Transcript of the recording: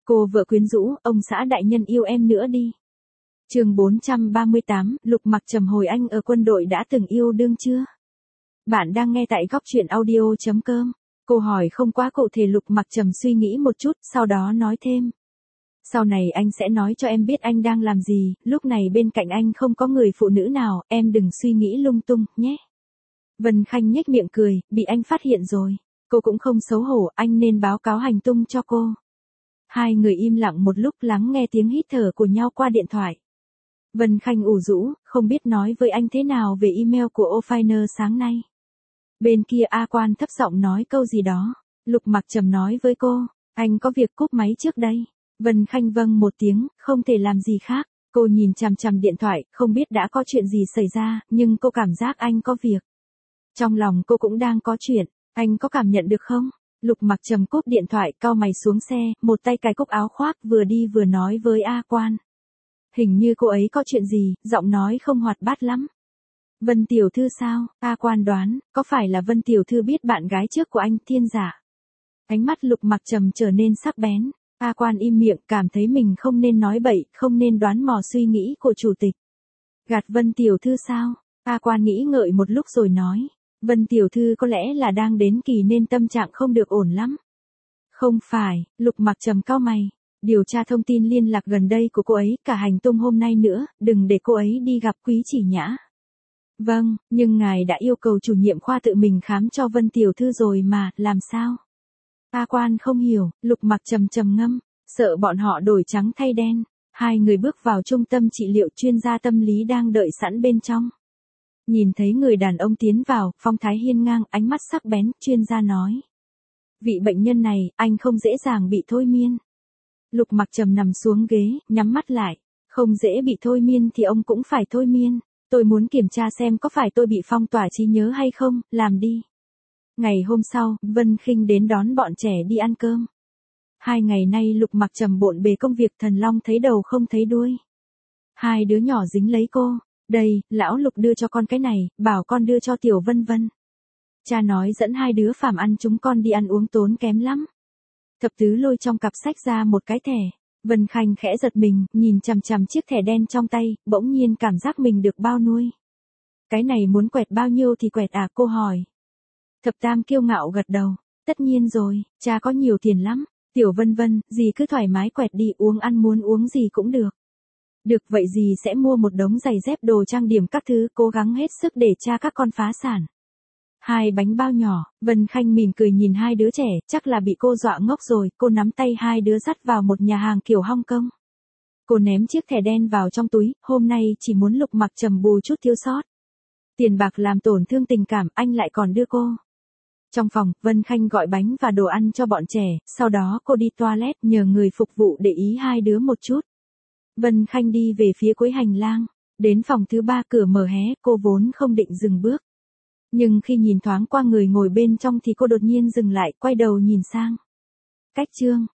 Cô vợ quyến rũ, ông xã đại nhân yêu em nữa đi. Chương 438, Lục Mặc Trầm hồi anh ở quân đội đã từng yêu đương chưa? Bạn đang nghe tại góc truyện audio.com. Cô hỏi không quá cụ thể. Lục Mặc Trầm suy nghĩ một chút, sau đó nói thêm. Sau này anh sẽ nói cho em biết anh đang làm gì, lúc này bên cạnh anh không có người phụ nữ nào, em đừng suy nghĩ lung tung, nhé. Vân Khanh nhếch miệng cười, bị anh phát hiện rồi. Cô cũng không xấu hổ, anh nên báo cáo hành tung cho cô. Hai người im lặng một lúc lắng nghe tiếng hít thở của nhau qua điện thoại. Vân Khanh ủ rũ, không biết nói với anh thế nào về email của O'Finer sáng nay. Bên kia A Quan thấp giọng nói câu gì đó. Lục Mặc Trầm nói với cô, anh có việc cúp máy trước đây. Vân Khanh vâng một tiếng, không thể làm gì khác. Cô nhìn chằm chằm điện thoại, không biết đã có chuyện gì xảy ra, nhưng cô cảm giác anh có việc. Trong lòng cô cũng đang có chuyện, anh có cảm nhận được không? Lục Mặc Trầm cúp điện thoại, cau mày xuống xe, một tay cài cúc áo khoác vừa đi vừa nói với A Quan. Hình như cô ấy có chuyện gì, giọng nói không hoạt bát lắm. Vân tiểu thư sao? A Quan đoán, có phải là Vân tiểu thư biết bạn gái trước của anh, Thiên Giả? Ánh mắt Lục Mặc Trầm trở nên sắc bén. A Quan im miệng, cảm thấy mình không nên nói bậy, không nên đoán mò suy nghĩ của chủ tịch. Gạt Vân tiểu thư sao? A Quan nghĩ ngợi một lúc rồi nói. Vân tiểu thư có lẽ là đang đến kỳ nên tâm trạng không được ổn lắm. Không phải, Lục Mặc Trầm cau mày. Điều tra thông tin liên lạc gần đây của cô ấy, cả hành tung hôm nay nữa, đừng để cô ấy đi gặp Quý Chỉ Nhã. Vâng, nhưng ngài đã yêu cầu chủ nhiệm khoa tự mình khám cho Vân tiểu thư rồi mà, làm sao? A Quan không hiểu, Lục Mặc Trầm trầm ngâm, sợ bọn họ đổi trắng thay đen. Hai người bước vào trung tâm trị liệu, chuyên gia tâm lý đang đợi sẵn bên trong. Nhìn thấy người đàn ông tiến vào, phong thái hiên ngang, ánh mắt sắc bén, chuyên gia nói. Vị bệnh nhân này, anh không dễ dàng bị thôi miên. Lục Mặc Trầm nằm xuống ghế, nhắm mắt lại. Không dễ bị thôi miên thì ông cũng phải thôi miên. Tôi muốn kiểm tra xem có phải tôi bị phong tỏa trí nhớ hay không, làm đi. Ngày hôm sau, Vân Khinh đến đón bọn trẻ đi ăn cơm. 2 ngày nay Lục Mặc Trầm bộn bề công việc, Thần Long thấy đầu không thấy đuôi. Hai đứa nhỏ dính lấy cô. Đây, lão Lục đưa cho con cái này, bảo con đưa cho Tiểu Vân Vân. Cha nói dẫn hai đứa phàm ăn chúng con đi ăn uống tốn kém lắm. Thập Tứ lôi trong cặp sách ra một cái thẻ. Vân Khanh khẽ giật mình, nhìn chằm chằm chiếc thẻ đen trong tay, bỗng nhiên cảm giác mình được bao nuôi. Cái này muốn quẹt bao nhiêu thì quẹt à, cô hỏi. Thập Tam kiêu ngạo gật đầu, tất nhiên rồi, cha có nhiều tiền lắm. Tiểu Vân Vân, dì cứ thoải mái quẹt đi, uống ăn muốn uống gì cũng được. Được vậy dì sẽ mua một đống giày dép đồ trang điểm các thứ, cố gắng hết sức để cha các con phá sản. 2 bánh bao nhỏ, Vân Khanh mỉm cười nhìn hai đứa trẻ, chắc là bị cô dọa ngốc rồi, cô nắm tay hai đứa dắt vào một nhà hàng kiểu Hong Kong. Cô ném chiếc thẻ đen vào trong túi, hôm nay chỉ muốn Lục Mặc Trầm bù chút thiếu sót. Tiền bạc làm tổn thương tình cảm, anh lại còn đưa cô. Trong phòng, Vân Khanh gọi bánh và đồ ăn cho bọn trẻ, sau đó cô đi toilet nhờ người phục vụ để ý hai đứa một chút. Vân Khanh đi về phía cuối hành lang, đến phòng thứ 3 cửa mở hé, cô vốn không định dừng bước. Nhưng khi nhìn thoáng qua người ngồi bên trong thì cô đột nhiên dừng lại, quay đầu nhìn sang. Cách chương